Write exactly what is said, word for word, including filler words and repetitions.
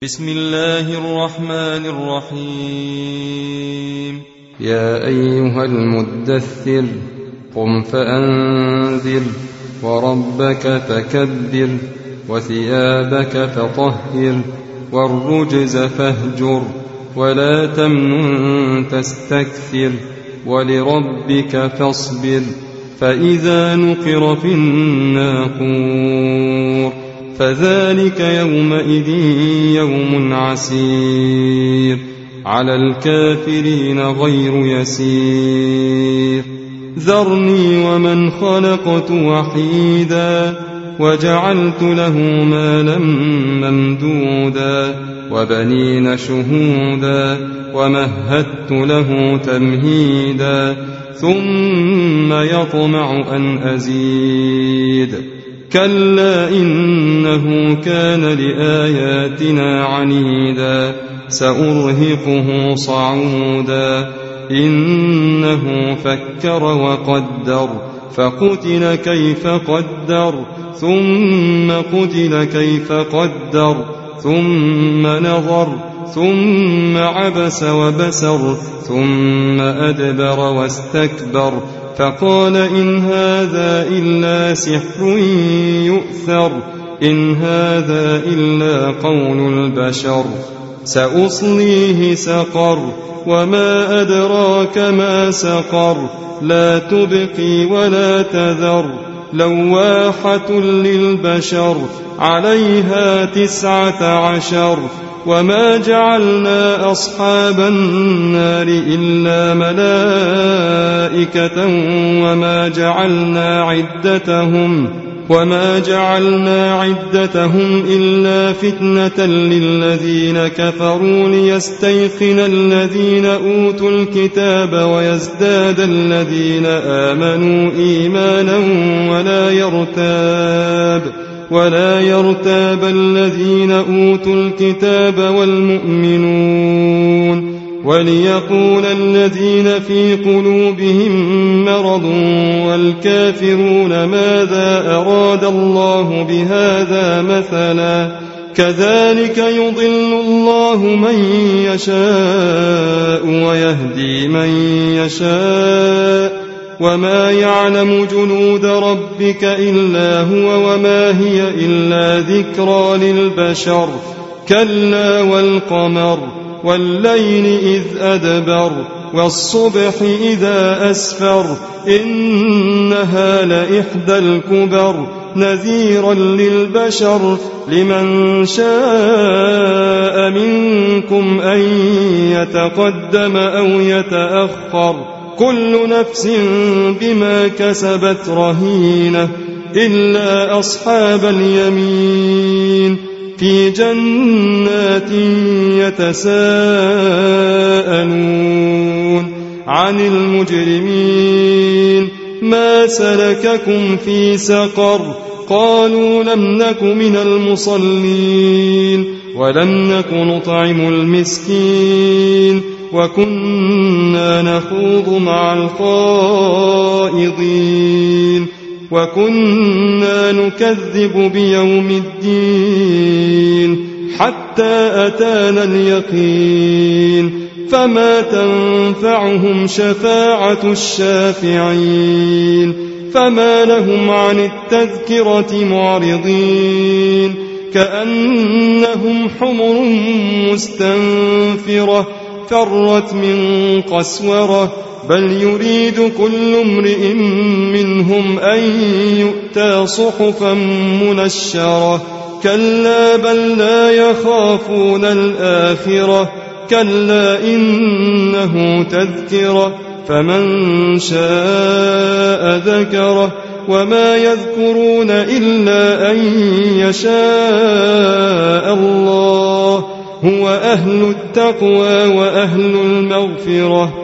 بسم الله الرحمن الرحيم. يا أيها المدثر قم فأنذر وربك فكبر وثيابك فطهر والرجز فاهجر ولا تمنن تستكثر ولربك فاصبر فإذا نقر في الناقور فذلك يومئذ يوم عسير على الكافرين غير يسير. ذرني ومن خلقت وحيدا وجعلت له مالا ممدودا وبنين شهودا ومهدت له تمهيدا ثم يطمع أن أزيد كلا إنه كان لآياتنا عنيدا سأرهقه صعودا إنه فكر وقدر فقتل كيف قدر ثم قتل كيف قدر ثم نظر ثم عبس وبسر ثم أدبر واستكبر فقال إن هذا إلا سحر يؤثر إن هذا إلا قول البشر سأصليه سقر وما أدراك ما سقر لا تبقي ولا تذر لواحة للبشر عليها تسعة عشر وما جعلنا أصحاب النار إلا ملائكة وما جعلنا عدتهم وما جعلنا عدتهم إلا فتنة للذين كفروا ليستيقن الذين أوتوا الكتاب ويزداد الذين آمنوا إيمانا ولا يرتاب ولا يرتاب الذين أوتوا الكتاب والمؤمنون وليقول الذين في قلوبهم مرض والكافرون ماذا أراد الله بهذا مثلا كذلك يضل الله من يشاء ويهدي من يشاء وما يعلم جنود ربك إلا هو وما هي إلا ذكرى للبشر كلا والقمر والليل إذ أدبر والصبح إذا أسفر إنها لإحدى الكبر نذيرا للبشر لمن شاء منكم أن يتقدم أو يتأخر كل نفس بما كسبت رهينة إلا أصحاب اليمين في جنات يتساءلون عن المجرمين ما سلككم في سقر قالوا لم نك من المصلين ولم نك نطعم المسكين وكنا نخوض مع الخائضين وكنا نكذب بيوم الدين حتى أتانا اليقين فما تنفعهم شفاعة الشافعين فما لهم عن التذكرة معرضين كأنهم حمر مستنفرة فرت من قسورة بل يريد كل امرئ منهم أن يؤتى صحفا منشرة كلا بل لا يخافون الآخرة كلا إنه تذكرة فمن شاء ذكره وما يذكرون إلا أن يشاء الله هو أهل التقوى وأهل المغفرة